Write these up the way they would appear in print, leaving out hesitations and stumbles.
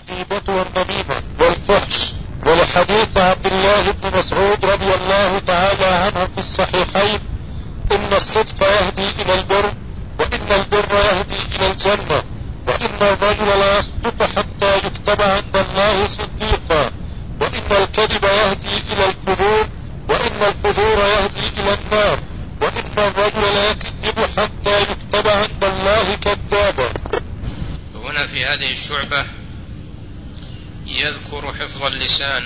الغيبة والنميمة والفحش، ولحديث عبد الله بن مسعود رضي الله تعالى عنه في الصحيحين: إن الصدق يهدي إلى البر، وإن البر يهدي إلى الجنة، وإن الرجل لا يصدق حتى يكتب عند الله صديقا، وإن الكذب يهدي إلى الفجور، وإن الفجور يهدي إلى النار، وإن الرجل لا يكذب حتى يكتب عند الله كذابا. هنا في هذه الشعبة يذكر حفظ اللسان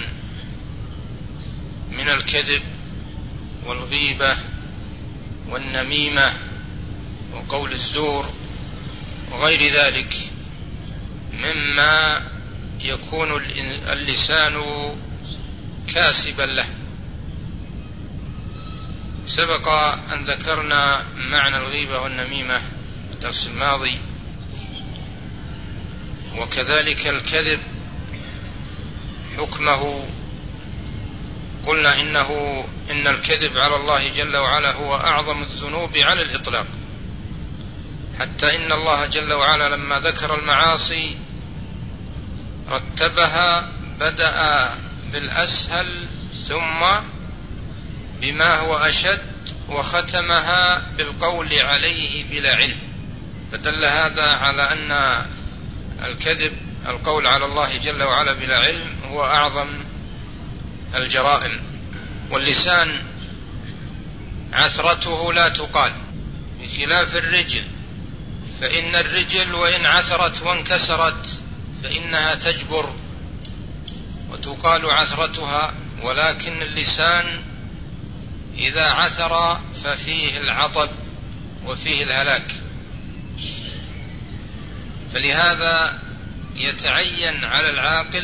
من الكذب والغيبة والنميمة وقول الزور وغير ذلك مما يكون اللسان كاسبا له. سبق أن ذكرنا معنى الغيبة والنميمة في الدرس الماضي، وكذلك الكذب حكمه. قلنا إن الكذب على الله جل وعلا هو أعظم الذنوب على الإطلاق، حتى إن الله جل وعلا لما ذكر المعاصي رتبها، بدأ بالأسهل ثم بما هو أشد، وختمها بالقول عليه بلا علم. فدل هذا على أن الكذب، القول على الله جل وعلا بلا علم، هو أعظم الجرائم. واللسان عثرته لا تقال، بخلاف الرجل، فإن الرجل وإن عثرت وانكسرت فإنها تجبر وتقال عثرتها، ولكن اللسان إذا عثر ففيه العطب وفيه الهلاك. فلهذا يتعين على العاقل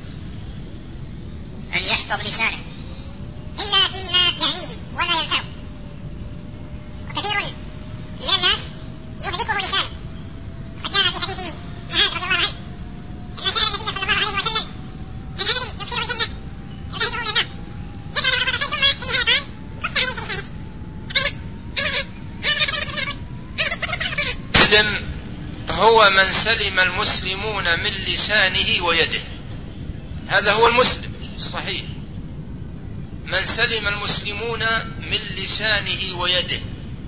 أن يحفظ لسانه إلا فيما يعنيه ولا ينفعه. وكثير من الناس يهلكه لسانه، قد جاء في حديث معاذ رضي الله عنه أن سأل النبي صلى الله عليه وسلم عن عمل يدخله الجنة يبعده من النار، ذكر له ثم إنها قال هو من سلم المسلمون من لسانه ويده. هذا هو المسلم الصحيح، من سلم المسلمون من لسانه ويده.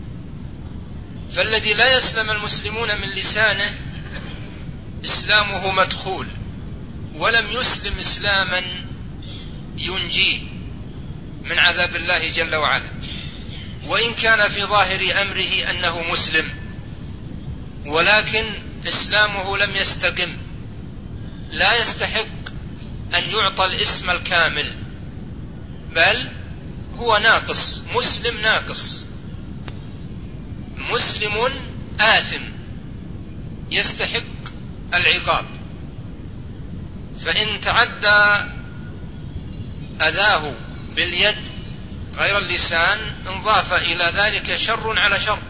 فالذي لا يسلم المسلمون من لسانه إسلامه مدخول، ولم يسلم إسلاما ينجيه من عذاب الله جل وعلا، وإن كان في ظاهر أمره أنه مسلم، ولكن إسلامه لم يستقم، لا يستحق أن يعطى الاسم الكامل، بل هو ناقص، مسلم ناقص، مسلم آثم يستحق العقاب. فإن تعدى أذاه باليد غير اللسان انضاف إلى ذلك شر على شر.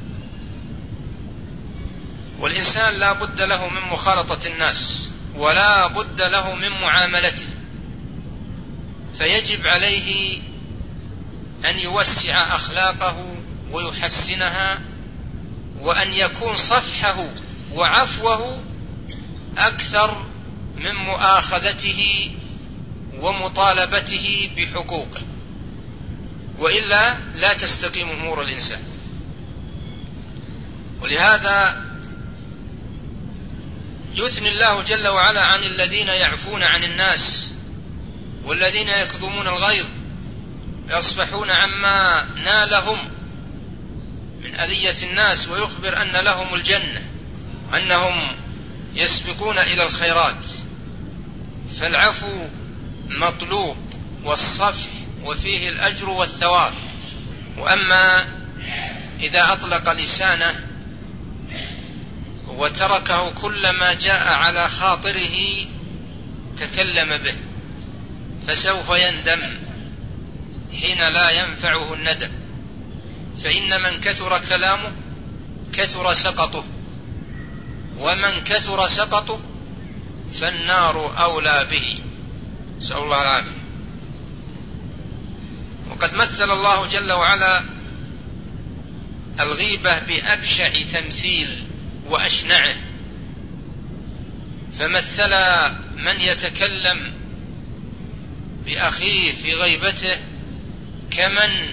والإنسان لا بد له من مخالطة الناس، ولا بد له من معاملته، فيجب عليه أن يوسع أخلاقه ويحسنها، وأن يكون صفحه وعفوه أكثر من مؤاخذته ومطالبته بحقوقه، وإلا لا تستقيم أمور الإنسان. ولهذا يثني الله جل وعلا عن الذين يعفون عن الناس، والذين يكظمون الغيظ يصفحون عما نالهم من أذية الناس، ويخبر أن لهم الجنة، أنهم يسبقون إلى الخيرات. فالعفو مطلوب والصفح وفيه الأجر والثواب. وأما إذا أطلق لسانه وتركه كلما جاء على خاطره تكلم به، فسوف يندم حين لا ينفعه الندم. فإن من كثر كلامه كثر سقطه، ومن كثر سقطه فالنار أولى به، نسأل الله العافية. وقد مثل الله جل وعلا الغيبة بأبشع تمثيل وأشنعه، فمثل من يتكلم بأخيه في غيبته كمن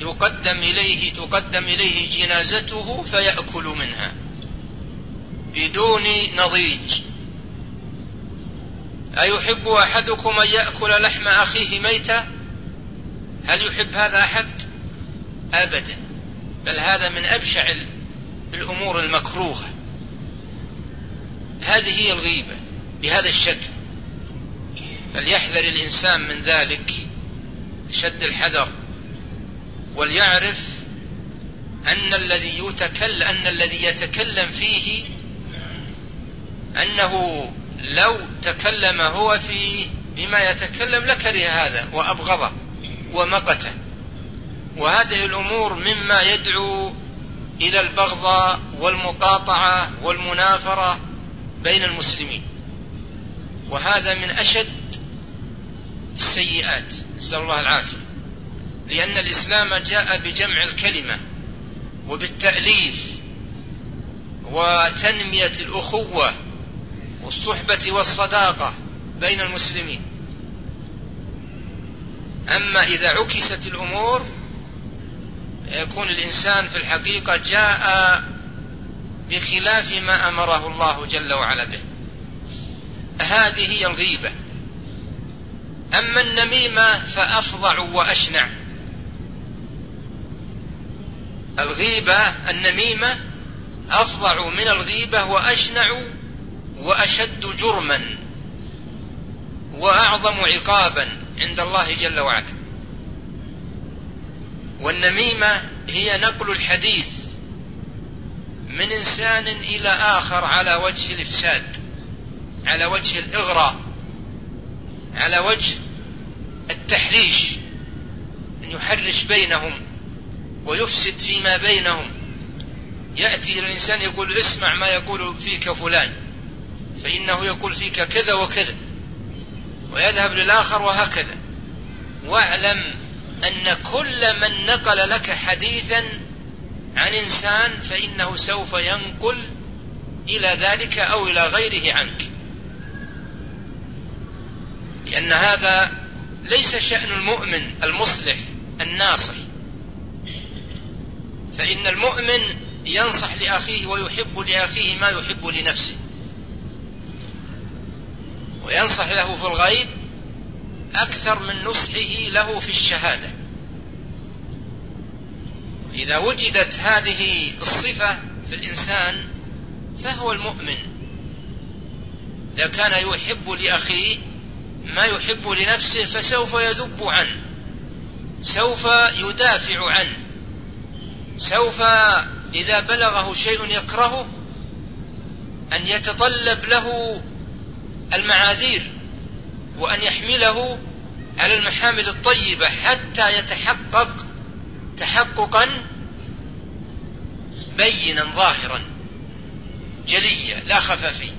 تقدم إليه جنازته فيأكل منها بدون نضيج. أيحب أحدكم أن يأكل لحم أخيه ميتا؟ هل يحب هذا أحد؟ أبدا، بل هذا من أبشع الأمور المكروهة. هذه هي الغيبة بهذا الشكل، فليحذر الإنسان من ذلك شد الحذر، وليعرف أن الذي يتكلم فيه أنه لو تكلم هو فيه بما يتكلم لكره هذا وأبغضه ومقته، وهذه الأمور مما يدعو إلى البغضاء والمقاطعة والمنافرة بين المسلمين، وهذا من أشد السيئات، نسأل الله العافية. لأن الإسلام جاء بجمع الكلمة وبالتأليف وتنمية الأخوة والصحبة والصداقة بين المسلمين. أما إذا عكست الأمور يكون الإنسان في الحقيقة جاء بخلاف ما أمره الله جل وعلا به. هذه هي الغيبة. أما النميمة فأفظع وأشنع. النميمة أفظع من الغيبة وأشنع وأشد جرما وأعظم عقابا عند الله جل وعلا. والنميمة هي نقل الحديث من إنسان إلى آخر على وجه الإفساد، على وجه الإغراء، على وجه التحريش، أن يحرش بينهم ويفسد فيما بينهم. يأتي إلى الإنسان يقول اسمع ما يقول فيك فلان فإنه يقول فيك كذا وكذا، ويذهب للآخر وهكذا. واعلم أن كل من نقل لك حديثا عن إنسان فإنه سوف ينقل إلى ذلك أو إلى غيره عنك، لأن هذا ليس شأن المؤمن المصلح الناصح. فإن المؤمن ينصح لأخيه ويحب لأخيه ما يحب لنفسه، وينصح له في الغيب أكثر من نصحه له في الشهادة. إذا وجدت هذه الصفة في الإنسان فهو المؤمن. إذا كان يحب لأخيه ما يحب لنفسه فسوف يذب عنه، سوف يدافع عنه، سوف إذا بلغه شيء يكرهه أن يتطلب له المعاذير وأن يحمله على المحامل الطيبة حتى يتحقق تحققا بينا ظاهرا جليا لا خفا فيه.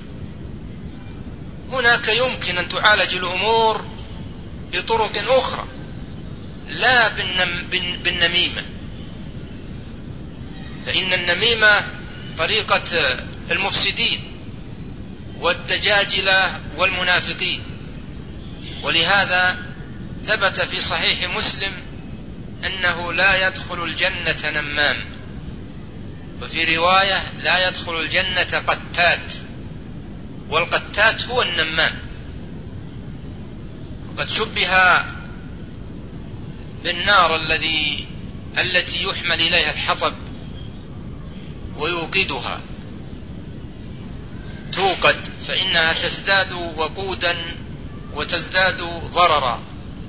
هناك يمكن أن تعالج الأمور بطرق أخرى لا بالنميمة، فإن النميمة طريقة المفسدين والدجاجلة والمنافقين. ولهذا ثبت في صحيح مسلم أنه لا يدخل الجنة نمام، وفي رواية لا يدخل الجنة قتات، والقتات هو النمام. وقد شبه بالنار التي يحمل إليها الحطب ويوقدها، توقد فإنها تزداد وقودا وتزداد ضررا.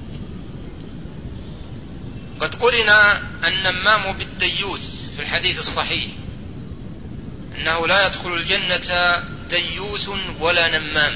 قد قرن النمام بالديوث في الحديث الصحيح أنه لا يدخل الجنة ديوث ولا نمام.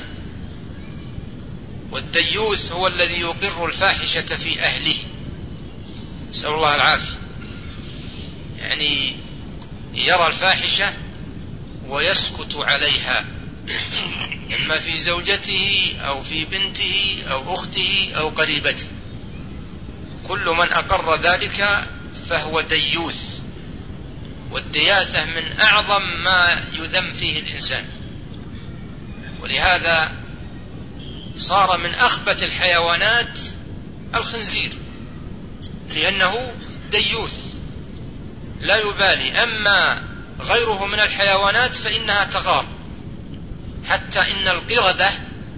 والديوث هو الذي يقر الفاحشة في أهله، نسأل الله العافية، يعني يرى الفاحشة ويسكت عليها، إما في زوجته أو في بنته أو أخته أو قريبته. كل من أقر ذلك فهو ديوث، والدياثة من أعظم ما يذم فيه الإنسان. ولهذا صار من أخبث الحيوانات الخنزير، لأنه ديوث لا يبالي. أما غيره من الحيوانات فإنها تغار، حتى إن القردة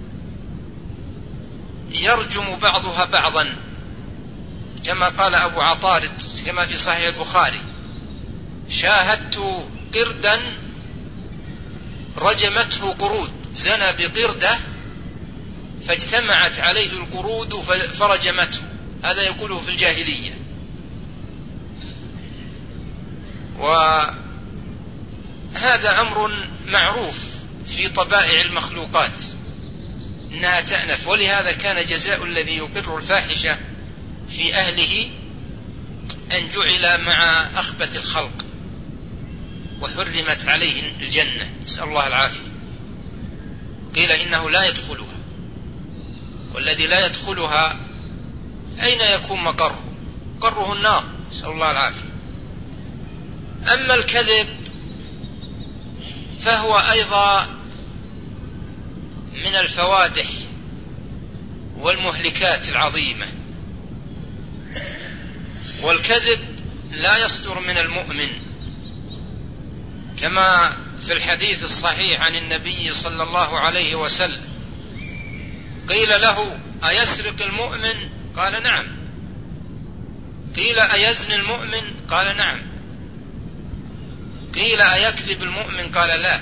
يرجم بعضها بعضا، كما قال أبو عطارد كما في صحيح البخاري: شاهدت قردا رجمته قرود، زنى بقردة فاجتمعت عليه القرود فرجمته. هذا يقوله في الجاهلية. وهذا أمر معروف في طبائع المخلوقات إنها تأنف، ولهذا كان جزاء الذي يقر الفاحشة في أهله أن جعل مع أخبث الخلق وحرمت عليه الجنة، نسأل الله العافية. قيل إنه لا يدخلها، والذي لا يدخلها أين يكون مقره؟ قره النار، نسأل الله العافية. أما الكذب فهو أيضا من الفوادح والمهلكات العظيمة. والكذب لا يصدر من المؤمن، كما في الحديث الصحيح عن النبي صلى الله عليه وسلم: قيل له: أيسرق المؤمن؟ قال: نعم. قيل: أيزني المؤمن؟ قال: نعم. قيل: أيكذب المؤمن؟ قال: لا.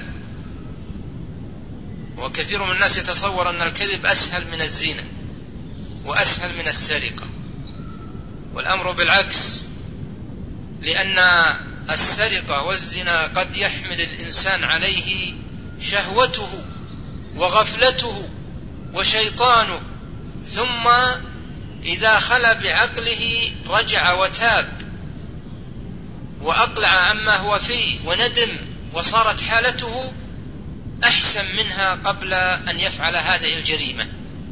وكثير من الناس يتصور أن الكذب أسهل من الزنا وأسهل من السرقة، والأمر بالعكس، لأن السرقة والزنا قد يحمل الإنسان عليه شهوته وغفلته وشيطانه، ثم إذا خلا بعقله رجع وتاب وأقلع عما هو فيه وندم، وصارت حالته أحسن منها قبل أن يفعل هذه الجريمة،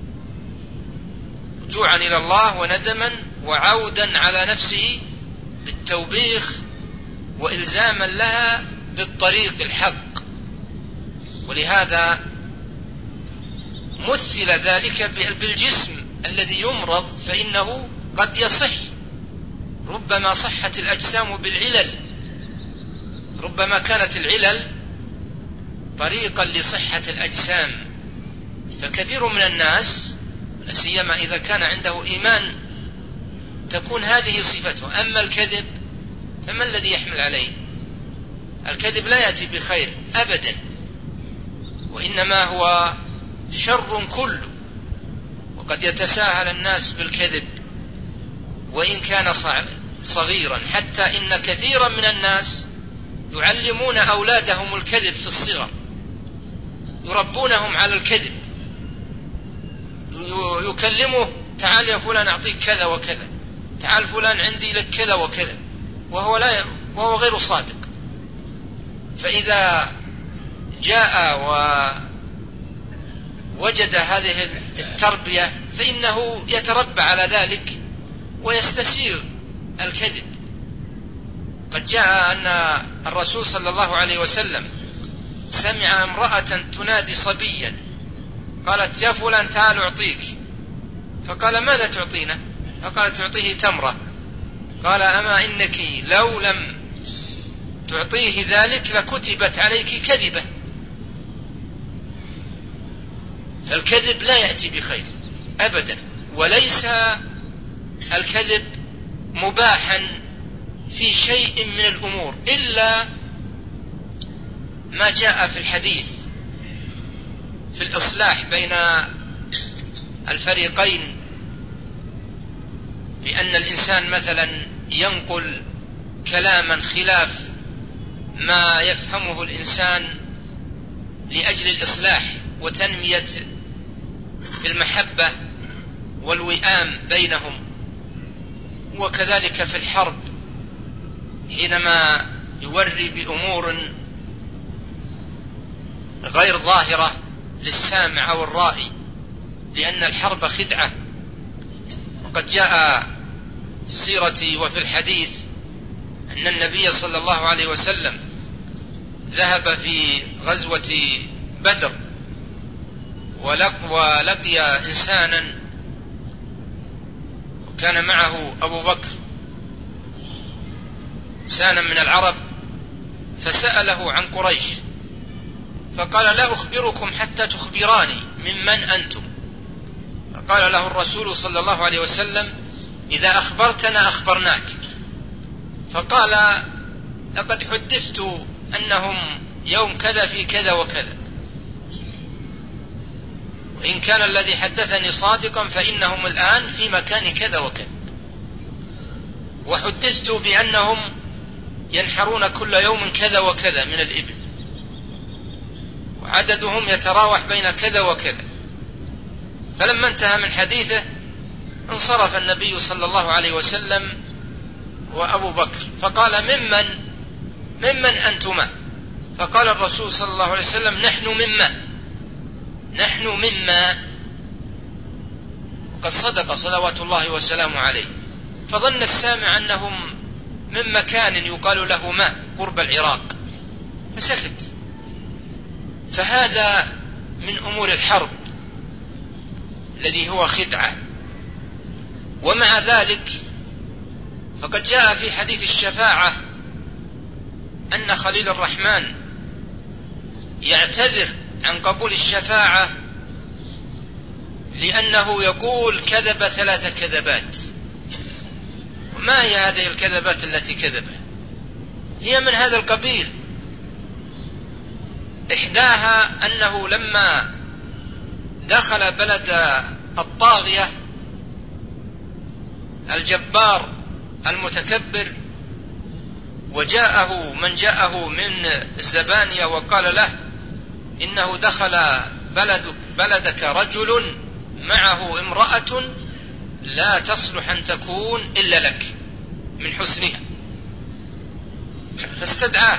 رجوعا إلى الله وندما وعودا على نفسه بالتوبيخ وإلزاما لها بالطريق الحق. ولهذا مثل ذلك بالجسم الذي يمرض، فإنه قد يصح، ربما صحت الأجسام بالعلل، ربما كانت العلل طريقا لصحة الأجسام. فكثير من الناس لا سيما إذا كان عنده إيمان تكون هذه صفته. أما الكذب فما الذي يحمل عليه؟ الكذب لا يأتي بخير أبدا، وإنما هو شر كله. وقد يتساهل الناس بالكذب وإن كان صغيرا، حتى إن كثيرا من الناس يعلمون أولادهم الكذب في الصغر، يربونهم على الكذب. يكلمه: تعال يا فلان أعطيك كذا وكذا، تعال فلان عندي لك كذا وكذا، وهو غير صادق. فإذا جاء ووجد هذه التربية فإنه يتربى على ذلك ويستسير الكذب. قد جاء أن الرسول صلى الله عليه وسلم سمع امرأة تنادي صبيا، قالت: يا فلان تعال أعطيك. فقال: ماذا تعطينا؟ فقالت: تعطيه تمرة. قال: أما إنك لو لم تعطيه ذلك لكتبت عليك كذبة. فالكذب لا يأتي بخير أبدا، وليس الكذب مباحا في شيء من الأمور إلا ما جاء في الحديث في الإصلاح بين الفريقين، بأن الإنسان مثلا ينقل كلاما خلاف ما يفهمه الإنسان لأجل الإصلاح وتنمية المحبة والوئام بينهم. وكذلك في الحرب حينما يوري بأمور غير ظاهرة للسامع أو الرائي، لأن الحرب خدعة. وقد جاء في السيرة وفي الحديث أن النبي صلى الله عليه وسلم ذهب في غزوة بدر ولقي إنسانا وكان معه أبو بكر، إنسانا من العرب، فسأله عن قريش فقال: لا أخبركم حتى تخبراني ممن أنتم. فقال له الرسول صلى الله عليه وسلم: إذا أخبرتنا أخبرناك. فقال: لقد حدثت أنهم يوم كذا في كذا وكذا، وإن كان الذي حدثني صادقا فإنهم الآن في مكان كذا وكذا، وحدثت بأنهم ينحرون كل يوم كذا وكذا من الإبل، وعددهم يتراوح بين كذا وكذا. فلما انتهى من حديثه انصرف النبي صلى الله عليه وسلم وأبو بكر، فقال: ممن أنتما؟ فقال الرسول صلى الله عليه وسلم: نحن مما. وقد صدق صلوات الله وسلامه عليه، فظن السامع أنهم من مكان يقال له ما قرب العراق فسكت. فهذا من أمور الحرب الذي هو خدعة. ومع ذلك فقد جاء في حديث الشفاعة أن خليل الرحمن يعتذر عن قبول الشفاعة لأنه يقول كذب 3 كذبات. وما هي هذه الكذبات التي كذبها؟ هي من هذا القبيل. إحداها أنه لما دخل بلد الطاغية الجبار المتكبر وجاءه من جاءه من الزبانية وقال له: إنه دخل بلدك رجل معه امرأة لا تصلح أن تكون إلا لك من حسنها، فاستدعاه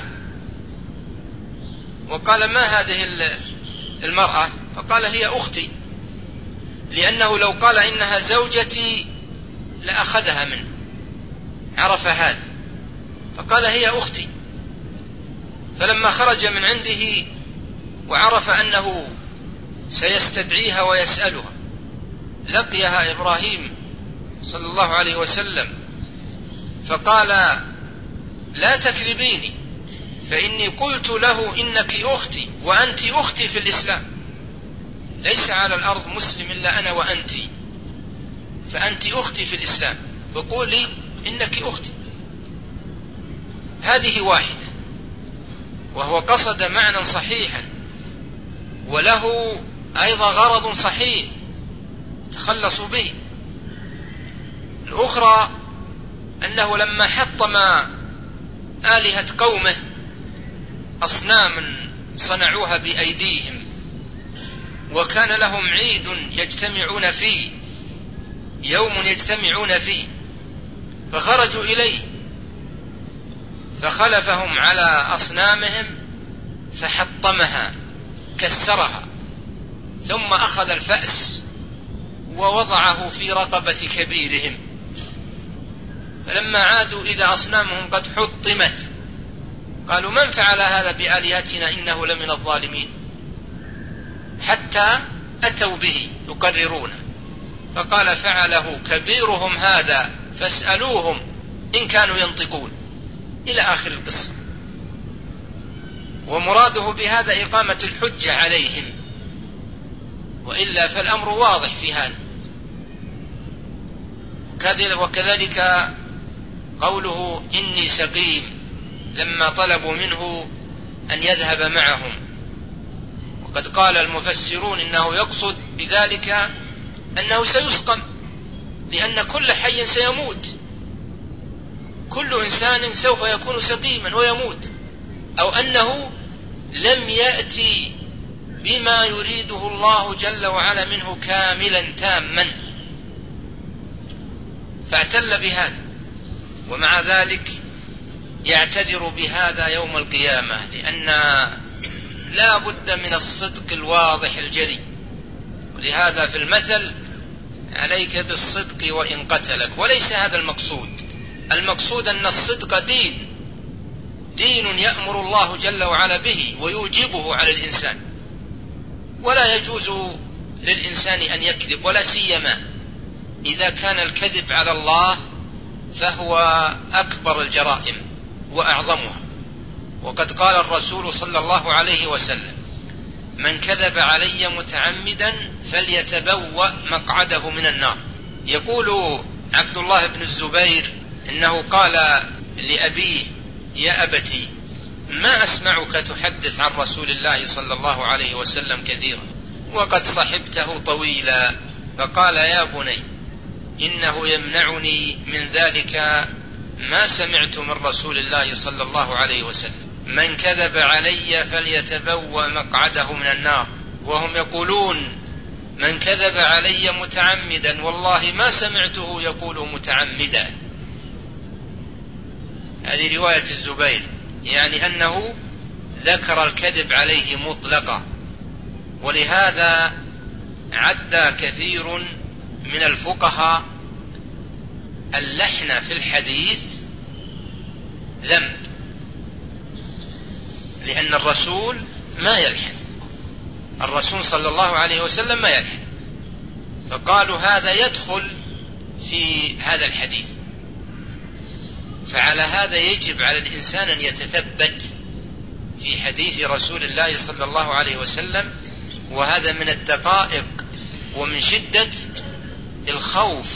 وقال: ما هذه المرأة؟ فقال: هي أختي، لأنه لو قال إنها زوجتي لأخذها منه، عرف هذا، فقال: هي أختي. فلما خرج من عنده وعرف أنه سيستدعيها ويسألها، لقيها إبراهيم صلى الله عليه وسلم فقال: لا تكذبيني، فإني قلت له إنك أختي وأنت أختي في الإسلام، ليس على الأرض مسلم إلا أنا وأنت، فأنت أختي في الإسلام، فقولي إنك أختي. هذه واحدة، وهو قصد معنى صحيحا وله أيضا غرض صحيح تخلص به. الأخرى أنه لما حطم آلهة قومه أصناما صنعوها بأيديهم، وكان لهم عيد يجتمعون فيه، يوم يجتمعون فيه، فخرجوا إليه فخلفهم على أصنامهم فحطمها كسرها، ثم أخذ الفأس ووضعه في رقبة كبيرهم. فلما عادوا إذا أصنامهم قد حطمت قالوا: من فعل هذا بآلهتنا إنه لمن الظالمين، حتى أتوا به يقررونه، فقال: فعله كبيرهم هذا فاسألوهم إن كانوا ينطقون، إلى آخر القصة. ومراده بهذا إقامة الحجة عليهم، وإلا فالأمر واضح في هذا. وكذلك قوله: إني سقيم، لما طلبوا منه أن يذهب معهم، وقد قال المفسرون إنه يقصد بذلك أنه سيسقم، لأن كل حي سيموت، كل إنسان سوف يكون سقيما ويموت، أو أنه لم يأتي بما يريده الله جل وعلا منه كاملا تاما، فاعتل بهذا. ومع ذلك يعتذر بهذا يوم القيامة، لأن لا بد من الصدق الواضح الجلي. ولهذا في المثل: عليك بالصدق وإن قتلك. وليس هذا المقصود. المقصود أن الصدق دين يأمر الله جل وعلا به ويوجبه على الإنسان، ولا يجوز للإنسان أن يكذب، ولا سيما إذا كان الكذب على الله فهو أكبر الجرائم وأعظمها. وقد قال الرسول صلى الله عليه وسلم: من كذب علي متعمدا فليتبوأ مقعده من النار. يقول عبد الله بن الزبير إنه قال لأبيه: يا أبتي، ما أسمعك تحدث عن رسول الله صلى الله عليه وسلم كثيرا وقد صحبته طويلا. فقال: يا بني، إنه يمنعني من ذلك ما سمعت من رسول الله صلى الله عليه وسلم: من كذب علي فليتبوأ مقعده من النار. وهم يقولون: من كذب علي متعمدا والله ما سمعته يقول متعمدا. هذه رواية الزبير، يعني أنه ذكر الكذب عليه مطلقا. ولهذا عد كثير من الفقهاء اللحن في الحديث ذنب، لأن الرسول ما يلحن، الرسول صلى الله عليه وسلم ما يلحن، فقالوا هذا يدخل في هذا الحديث. فعلى هذا يجب على الإنسان أن يتثبت في حديث رسول الله صلى الله عليه وسلم، وهذا من الدقائق ومن شدة الخوف،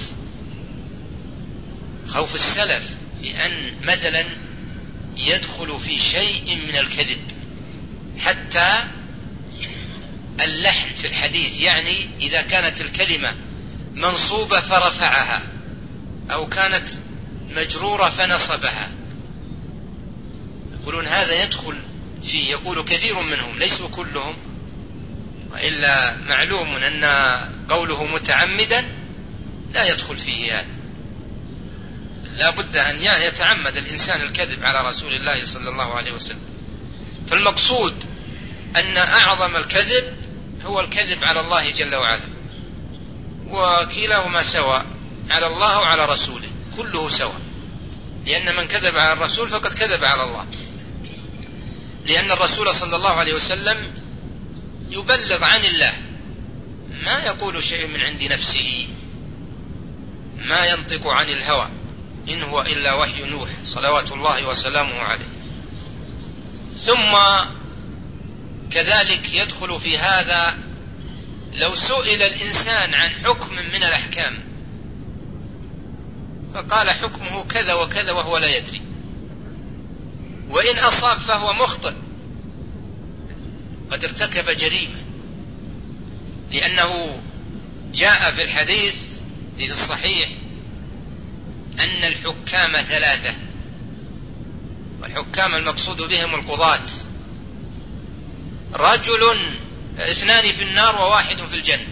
خوف السلف، لأن مثلا يدخل في شيء من الكذب حتى اللحن في الحديث. يعني إذا كانت الكلمة منصوبة فرفعها، أو كانت مجرورة فنصبها، يقولون هذا يدخل فيه. يقول كثير منهم، ليسوا كلهم، وإلا معلوم أن قوله متعمدا لا يدخل فيه هذا. لا بد أن يتعمد الإنسان الكذب على رسول الله صلى الله عليه وسلم. فالمقصود أن أعظم الكذب هو الكذب على الله جل وعلا، وكلاهما سواء، على الله وعلى رسوله كله سواء، لأن من كذب على الرسول فقد كذب على الله، لأن الرسول صلى الله عليه وسلم يبلغ عن الله، ما يقول شيء من عند نفسه، ما ينطق عن الهوى، إن هو إلا وحي نوح صلوات الله وسلامه عليه. ثم كذلك يدخل في هذا لو سئل الإنسان عن حكم من الأحكام فقال حكمه كذا وكذا وهو لا يدري، وإن أصاب فهو مخطئ قد ارتكب جريمة، لأنه جاء في الحديث في الصحيح أن الحكام ثلاثة، والحكام المقصود بهم القضاة، اثنان في النار وواحد في الجنة.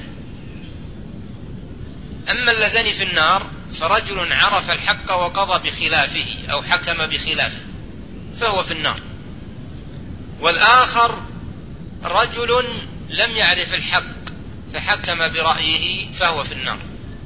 أما اللذان في النار فرجل عرف الحق وقضى بخلافه أو حكم بخلافه فهو في النار، والآخر رجل لم يعرف الحق فحكم برأيه فهو في النار.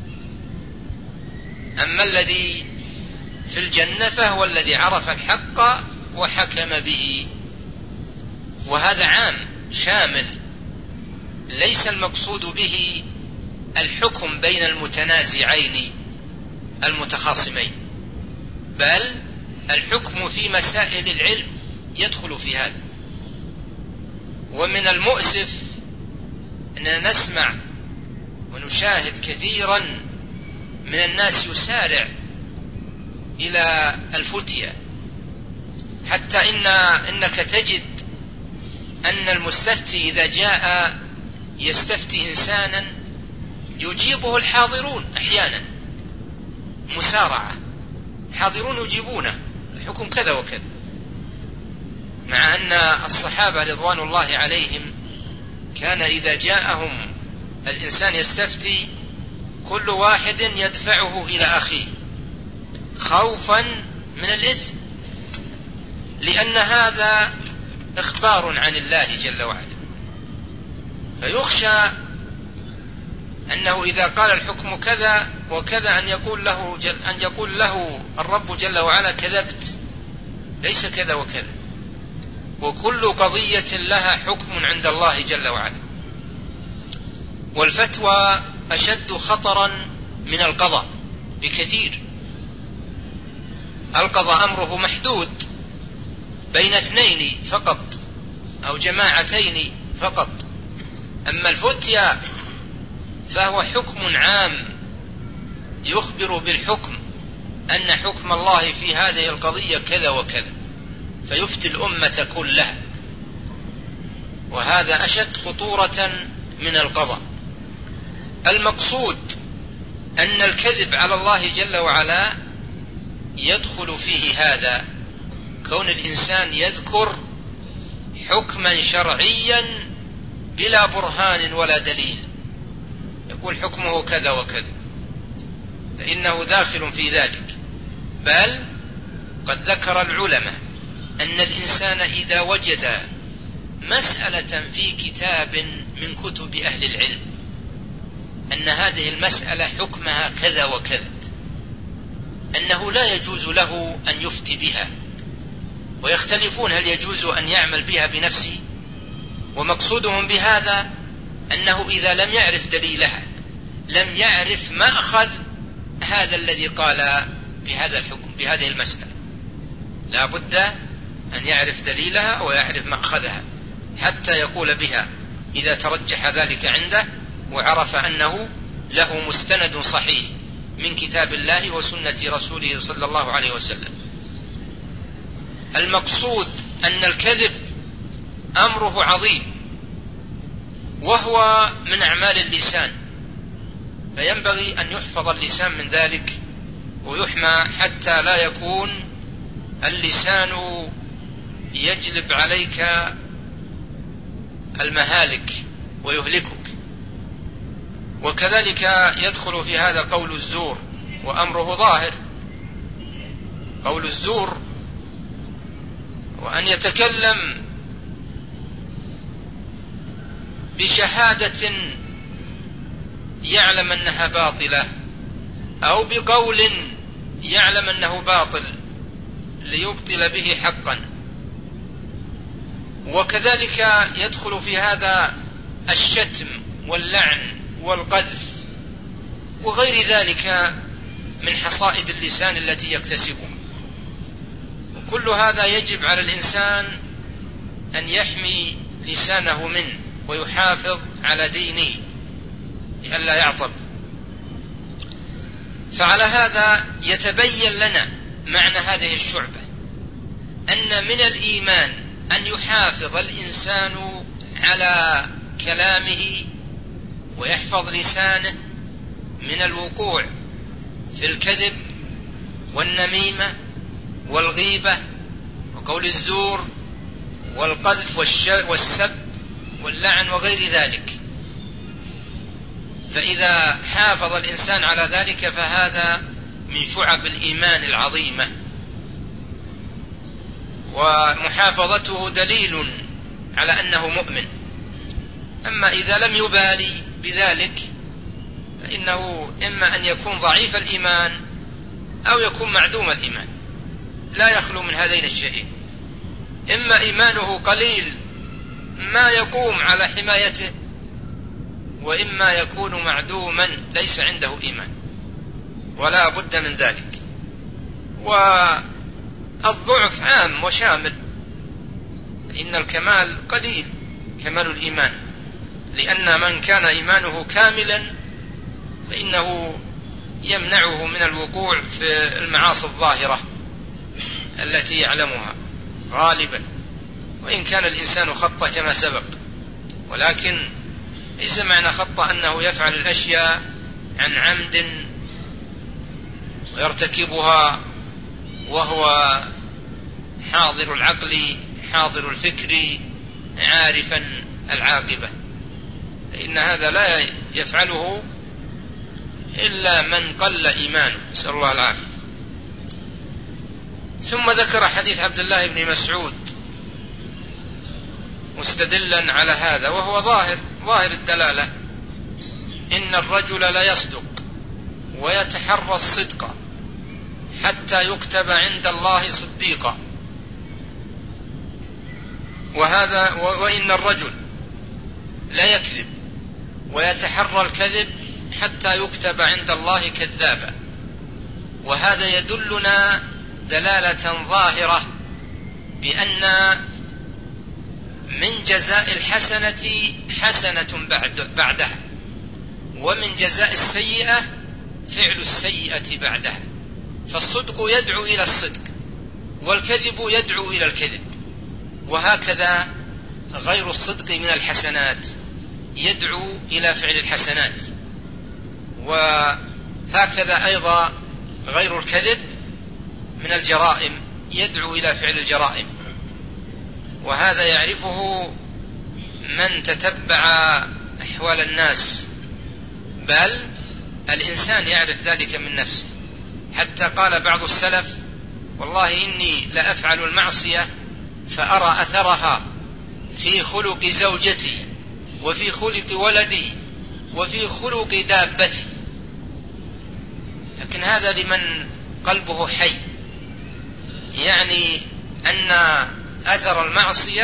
أما الذي في الجنة فهو الذي عرف الحق وحكم به. وهذا عام شامل، ليس المقصود به الحكم بين المتنازعين المتخاصمين، بل الحكم في مسائل العلم يدخل في هذا. ومن المؤسف أننا نسمع ونشاهد كثيرا من الناس يسارع إلى الفتية، حتى إنك تجد أن المستفتي إذا جاء يستفتي إنسانا يجيبه الحاضرون أحيانا مسارعة، حاضرون يجيبونه الحكم كذا وكذا، مع أن الصحابة رضوان الله عليهم كان إذا جاءهم الإنسان يستفتي كل واحد يدفعه إلى أخيه خوفا من الإثم، لأن هذا إخبار عن الله جل وعلا، فيخشى أنه إذا قال الحكم كذا وكذا أن يقول له الرب جل وعلا كذبت، ليس كذا وكذا، وكل قضية لها حكم عند الله جل وعلا. والفتوى أشد خطرا من القضاء بكثير. القضاء أمره محدود بين اثنين فقط أو جماعتين فقط، أما الفتيا فهو حكم عام يخبر بالحكم أن حكم الله في هذه القضية كذا وكذا، فيفتي الأمة كلها، وهذا أشد خطورة من القضاء. المقصود أن الكذب على الله جل وعلا يدخل فيه هذا، كون الإنسان يذكر حكما شرعيا بلا برهان ولا دليل، يقول حكمه كذا وكذا، فإنه داخل في ذلك. بل قد ذكر العلماء أن الإنسان إذا وجد مسألة في كتاب من كتب أهل العلم أن هذه المسألة حكمها كذا وكذا، أنه لا يجوز له أن يفتي بها، ويختلفون هل يجوز أن يعمل بها بنفسه، ومقصودهم بهذا أنه إذا لم يعرف دليلها لم يعرف مأخذ هذا الذي قال بهذا الحكم بهذه المسألة، لا بد أن يعرف دليلها ويعرف مأخذها حتى يقول بها إذا ترجح ذلك عنده وعرف أنه له مستند صحيح من كتاب الله وسنة رسوله صلى الله عليه وسلم. المقصود أن الكذب أمره عظيم، وهو من أعمال اللسان، فينبغي أن يحفظ اللسان من ذلك ويحمى حتى لا يكون اللسان يجلب عليك المهالك ويهلكك. وكذلك يدخل في هذا قول الزور، وأمره ظاهر. قول الزور وأن يتكلم بشهادة يعلم أنها باطلة أو بقول يعلم أنه باطل ليبطل به حقا. وكذلك يدخل في هذا الشتم واللعن والقذف وغير ذلك من حصائد اللسان التي يكتسبها. وكل هذا يجب على الإنسان أن يحمي لسانه منه ويحافظ على دينه لئلا يعطب. فعلى هذا يتبين لنا معنى هذه الشعبة، أن من الإيمان أن يحافظ الإنسان على كلامه ويحفظ لسانه من الوقوع في الكذب والنميمة والغيبة وقول الزور والقذف والسب واللعن وغير ذلك. فإذا حافظ الإنسان على ذلك فهذا من شعب الإيمان العظيمة، ومحافظته دليل على أنه مؤمن. أما إذا لم يبالي بذلك فإنه إما أن يكون ضعيف الإيمان أو يكون معدوم الإيمان، لا يخلو من هذين الشيئين. إما إيمانه قليل ما يقوم على حمايته، وإما يكون معدوما ليس عنده إيمان، ولا بد من ذلك. والضعف عام وشامل، إن الكمال قليل كمال الإيمان، لأن من كان إيمانه كاملا فإنه يمنعه من الوقوع في المعاصي الظاهرة التي يعلمها غالبا، وإن كان الإنسان خطأ كما سبق، ولكن ليس معنى خطأ أنه يفعل الأشياء عن عمد ويرتكبها وهو حاضر العقل حاضر الفكر عارفا العاقبة، فإن هذا لا يفعله إلا من قل إيمانه، نسأل الله العافية. ثم ذكر حديث عبد الله بن مسعود مستدلا على هذا، وهو ظاهر الدلالة: إن الرجل لا يصدق ويتحرى الصدق حتى يكتب عند الله صديقا. وإن الرجل لا يكذب ويتحرى الكذب حتى يكتب عند الله كذابا. وهذا يدلنا دلالة ظاهرة بأن من جزاء الحسنة حسنة بعدها، ومن جزاء السيئة فعل السيئة بعدها. فالصدق يدعو إلى الصدق، والكذب يدعو إلى الكذب، وهكذا غير الصدق من الحسنات يدعو إلى فعل الحسنات، وهكذا أيضا غير الكذب من الجرائم يدعو إلى فعل الجرائم. وهذا يعرفه من تتبع أحوال الناس، بل الإنسان يعرف ذلك من نفسه. حتى قال بعض السلف: والله إني لأفعل المعصية فأرى أثرها في خلق زوجتي، وفي خلق ولدي، وفي خلق دابتي. لكن هذا لمن قلبه حي، يعني أن أثر المعصية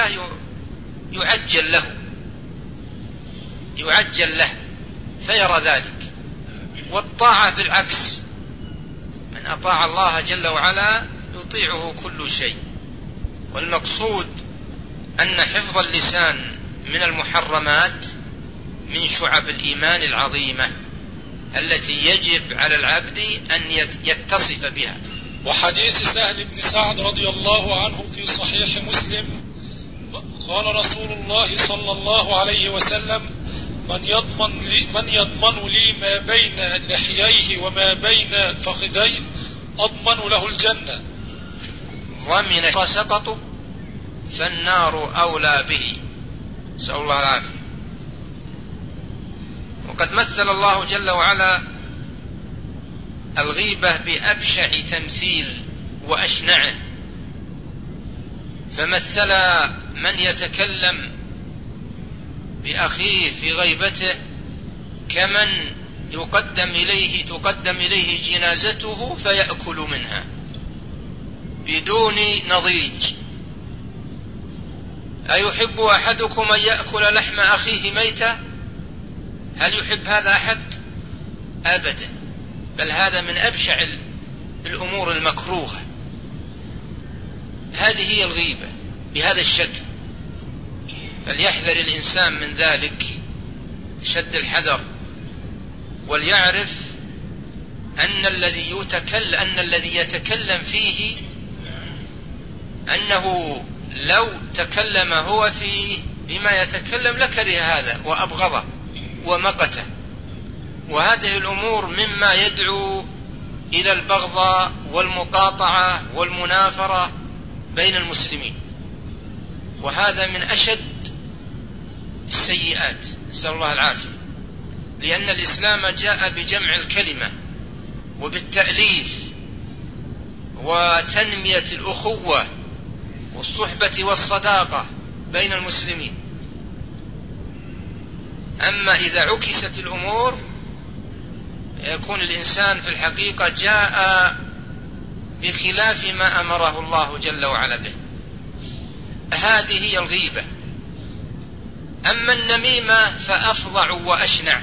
يعجل له فيرى ذلك. والطاعة بالعكس، من أطاع الله جل وعلا يطيعه كل شيء. والمقصود أن حفظ اللسان من المحرمات من شعب الإيمان العظيمة التي يجب على العبد أن يتصف بها. وحديث سهل بن سعد رضي الله عنه في صحيح مسلم قال رسول الله صلى الله عليه وسلم: من يضمن لي ما بين لحييه وما بين فخذيه أضمن له الجنة. ومن سقط فالنار أولى به، نسأل الله العافية. وقد مثل الله جل وعلا الغيبة بأبشع تمثيل وأشنعه، فمثل من يتكلم بأخيه في غيبته كمن تقدم إليه جنازته فيأكل منها بدون نضيج. أيحب أحدكم أن يأكل لحم أخيه ميتا؟ هل يحب هذا أحد؟ أبدا، بل هذا من أبشع الأمور المكروهة. هذه هي الغيبة بهذا الشكل، فليحذر الإنسان من ذلك شد الحذر، وليعرف أن الذي يتكلم فيه أنه لو تكلم هو فيه بما يتكلم لكره هذا وأبغضه ومقته. وهذه الأمور مما يدعو إلى البغضاء والمقاطعة والمنافرة بين المسلمين، وهذا من أشد السيئات، نسأل الله العافية. لأن الإسلام جاء بجمع الكلمة وبالتأليف وتنمية الأخوة والصحبة والصداقة بين المسلمين. أما إذا عكست الأمور يكون الإنسان في الحقيقة جاء بخلاف ما أمره الله جل وعلا به. هذه هي الغيبة. أما النميمة فأفظع وأشنع.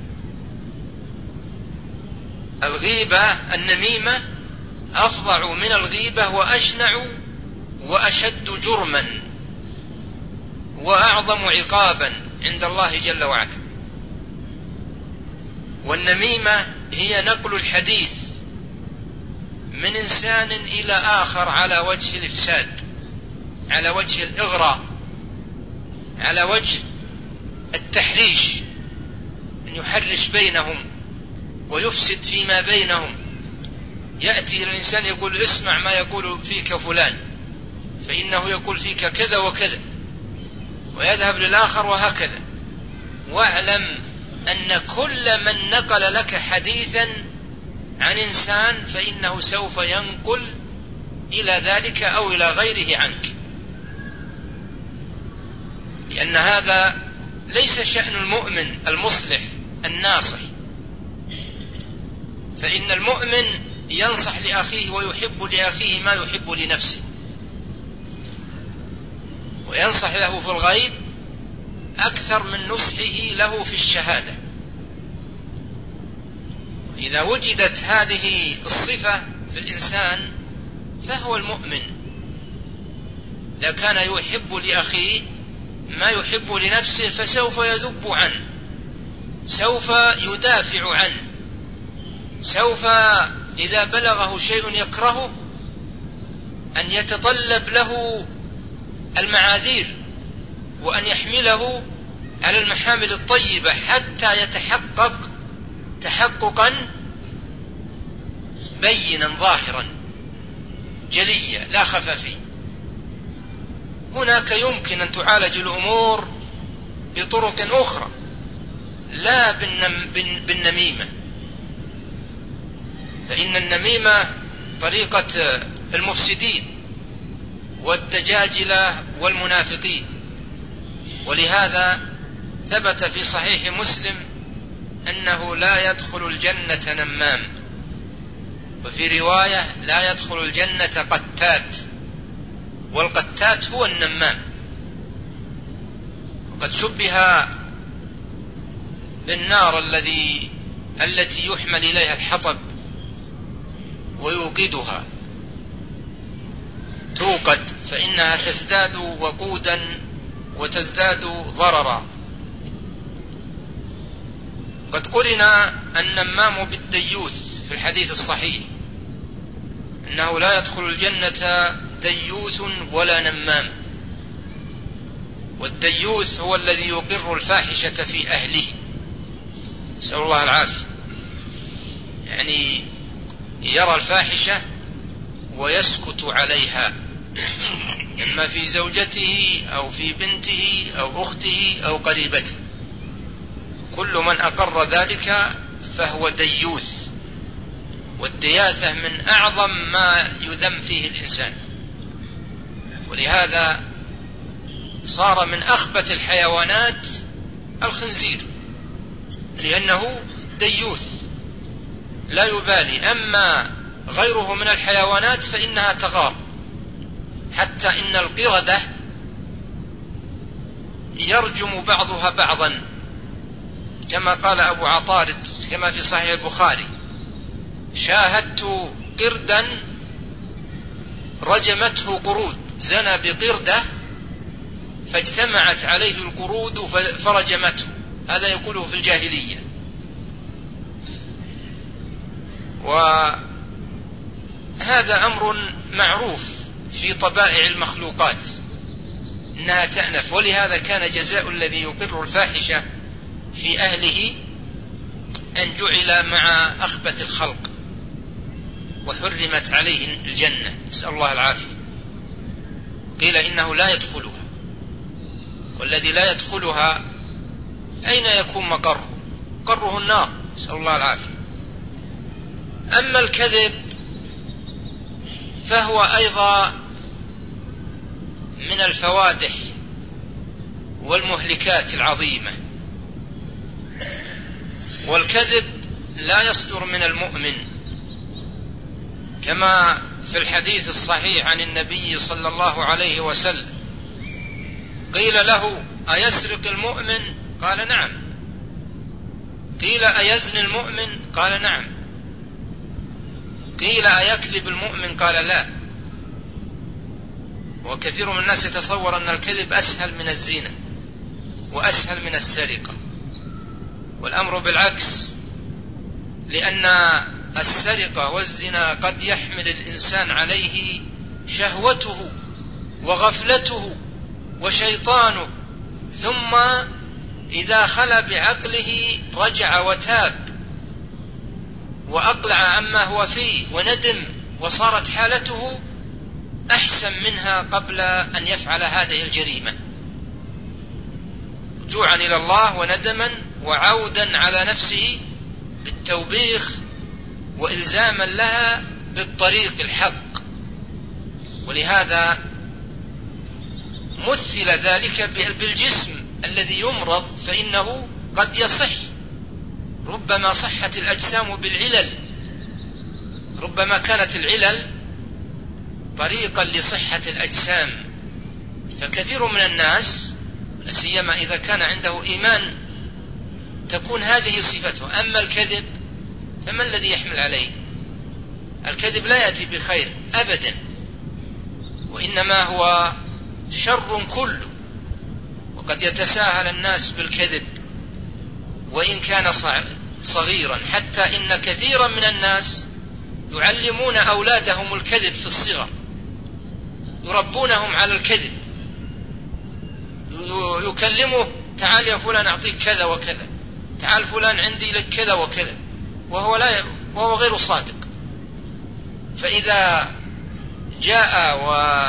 النميمة أفظع من الغيبة وأشنع وأشد جرما وأعظم عقابا عند الله جل وعلا. والنميمة هي نقل الحديث من إنسان إلى آخر على وجه الإفساد، على وجه الإغراء، على وجه التحريش، أن يحرش بينهم ويفسد فيما بينهم. يأتي إلى الإنسان يقول: اسمع ما يقول فيك فلان فإنه يقول فيك كذا وكذا، ويذهب للآخر وهكذا. واعلم أن كل من نقل لك حديثا عن إنسان فإنه سوف ينقل إلى ذلك أو إلى غيره عنك، لأن هذا ليس شأن المؤمن المصلح الناصح. فإن المؤمن ينصح لأخيه ويحب لأخيه ما يحب لنفسه، وينصح له في الغيب أكثر من نصحه له في الشهادة. إذا وجدت هذه الصفة في الإنسان فهو المؤمن. إذا كان يحب لأخيه ما يحب لنفسه فسوف يذب عنه، سوف يدافع عنه، سوف إذا بلغه شيء يكرهه أن يتطلب له المعاذير وأن يحمله على المحامل الطيبة حتى يتحقق تحققا بينا ظاهرا جليا لا خفا فيه. هناك يمكن أن تعالج الأمور بطرق أخرى لا بالنميمة، فإن النميمة طريقة المفسدين والدجاجلة والمنافقين. ولهذا ثبت في صحيح مسلم أنه لا يدخل الجنة نمام، وفي رواية لا يدخل الجنة قتات، والقتات هو النمام. وقد شبه بالنار التي يحمل إليها الحطب ويوقدها، توقد فإنها تزداد وقودا وتزداد ضررا. قد قرن النمام بالديوث في الحديث الصحيح أنه لا يدخل الجنة ديوث ولا نمام. والديوث هو الذي يقر الفاحشة في أهله، نسأل الله العافية، يعني يرى الفاحشة ويسكت عليها، إما في زوجته أو في بنته أو أخته أو قريبته، كل من أقر ذلك فهو ديوث. والدياثة من أعظم ما يذم فيه الإنسان، ولهذا صار من أخبث الحيوانات الخنزير لأنه ديوث لا يبالي. أما غيره من الحيوانات فإنها تغار، حتى إن القردة يرجم بعضها بعضا كما قال أبو عطارد كما في صحيح البخاري: شاهدت قردا رجمته قرود، زنى بقردة فاجتمعت عليه القرود فرجمته. هذا يقوله في الجاهلية. وهذا أمر معروف في طبائع المخلوقات إنها تأنف، ولهذا كان جزاء الذي يقر الفاحشة في أهله أن جعل مع أخبث الخلق وحرمت عليه الجنة، نسأل الله العافية. قيل إنه لا يدخلها، والذي لا يدخلها أين يكون مقره؟ مقره النار، نسأل الله العافية. أما الكذب فهو أيضا من الفوادح والمهلكات العظيمة. والكذب لا يصدر من المؤمن، كما في الحديث الصحيح عن النبي صلى الله عليه وسلم: قيل له: أيسرق المؤمن؟ قال: نعم. قيل: أيزني المؤمن؟ قال: نعم. قيل: أيكذب المؤمن؟ قال: لا. وكثير من الناس يتصور أن الكذب أسهل من الزنا وأسهل من السرقة، والأمر بالعكس، لأن السرقة والزنا قد يحمل الإنسان عليه شهوته وغفلته وشيطانه، ثم إذا خلا بعقله رجع وتاب وأقلع عما هو فيه وندم، وصارت حالته أحسن منها قبل أن يفعل هذه الجريمة، رجوعا إلى الله وندما وعودا على نفسه بالتوبيخ وإلزاما لها بالطريق الحق. ولهذا مثل ذلك بالجسم الذي يمرض، فإنه قد يصح، ربما صحت الأجسام بالعلل، ربما كانت العلل طريقا لصحة الأجسام. فكثير من الناس لا سيما إذا كان عنده إيمان تكون هذه صفته. أما الكذب فما الذي يحمل عليه؟ الكذب لا يأتي بخير أبدا، وإنما هو شر كله. وقد يتساهل الناس بالكذب وإن كان صغيرا، حتى إن كثيرا من الناس يعلمون أولادهم الكذب في الصغر، يربونهم على الكذب. يكلمه: تعال يا فلان أعطيك كذا وكذا، تعال فلان عندي لك كذا وكذا، وهو غير صادق. فإذا جاء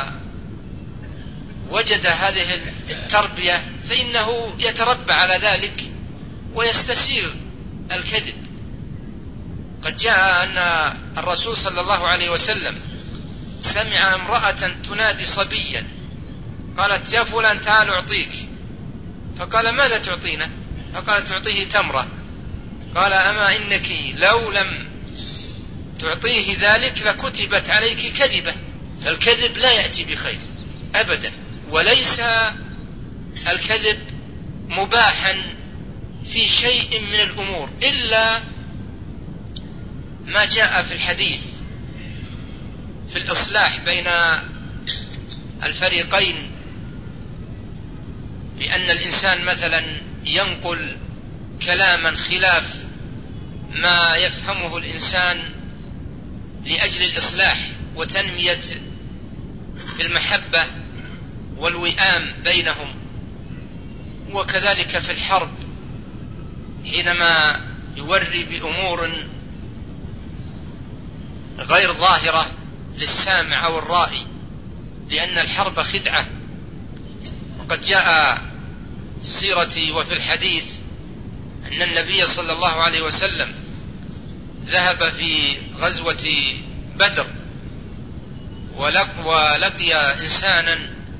ووجد هذه التربية فإنه يتربى على ذلك ويستسير الكذب. قد جاء أن الرسول صلى الله عليه وسلم سمع امرأة تنادي صبيا، قالت: يا فلان تعال أعطيك. فقال: ماذا تعطينا؟ فقالت: تعطيه تمرة. قال: أما إنك لو لم تعطيه ذلك لكتبت عليك كذبة. فالكذب لا يأتي بخير أبدا، وليس الكذب مباحا في شيء من الأمور إلا ما جاء في الحديث في الإصلاح بين الفريقين، بأن الإنسان مثلا ينقل كلاما خلاف ما يفهمه الإنسان لأجل الإصلاح وتنمية المحبة والوئام بينهم. وكذلك في الحرب حينما يوري بأمور غير ظاهرة للسامع أو الرائي، لأن الحرب خدعة. وقد جاء في السيرة وفي الحديث أن النبي صلى الله عليه وسلم ذهب في غزوة بدر ولقي إنسانا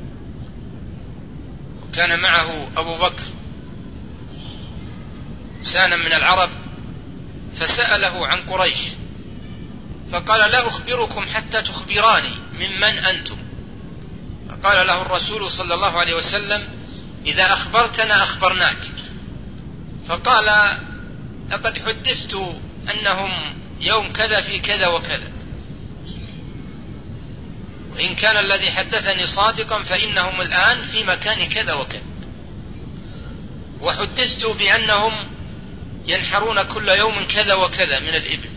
وكان معه أبو بكر، إنسانا من العرب، فسأله عن قريش فقال: لا أخبركم حتى تخبراني ممن أنتم. فقال له الرسول صلى الله عليه وسلم: إذا أخبرتنا أخبرناك. فقال: لقد حدثت أنهم يوم كذا في كذا وكذا، وإن كان الذي حدثني صادقا فإنهم الآن في مكان كذا وكذا، وحدثت بأنهم ينحرون كل يوم كذا وكذا من الإبل،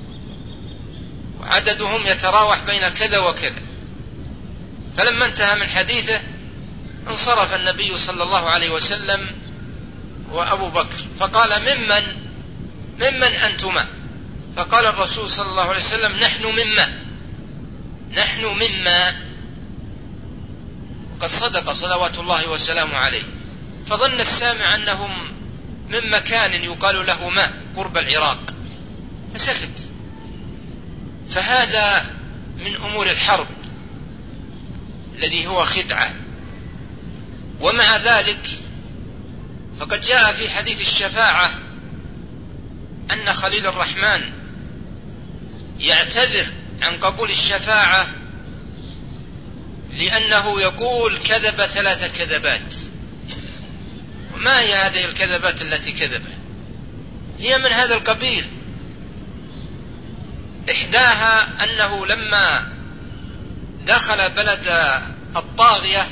وعددهم يتراوح بين كذا وكذا. فلما انتهى من حديثه انصرف النبي صلى الله عليه وسلم وأبو بكر، فقال: ممن أنتما؟ فقال الرسول صلى الله عليه وسلم: نحن مما. وقد صدق صلوات الله وسلامه عليه. فظن السامع أنهم من مكان يقال له ما قرب العراق فسكت. فهذا من أمور الحرب الذي هو خدعة. ومع ذلك فقد جاء في حديث الشفاعة أن خليل الرحمن يعتذر عن قبول الشفاعة لأنه يقول كذب 3 كذبات. وما هي هذه الكذبات التي كذبها؟ هي من هذا القبيل. إحداها أنه لما دخل بلد الطاغية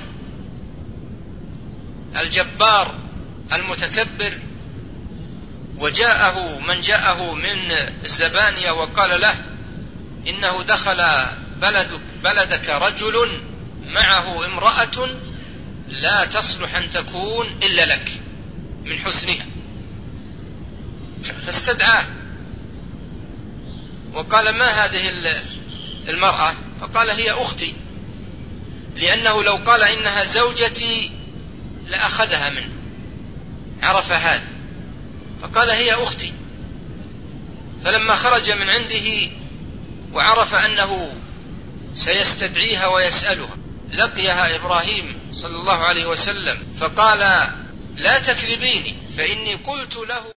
الجبار المتكبر وجاءه من جاءه من الزبانية وقال له: إنه دخل بلدك رجل معه امرأة لا تصلح أن تكون إلا لك من حسنها. فاستدعاه وقال: ما هذه المرأة؟ فقال: هي أختي، لأنه لو قال إنها زوجتي لأخذها منه، عرف هذا، فقال: هي أختي. فلما خرج من عنده وعرف أنه سيستدعيها ويسألها لقيها إبراهيم صلى الله عليه وسلم فقال: لا تكذبيني، فإني قلت له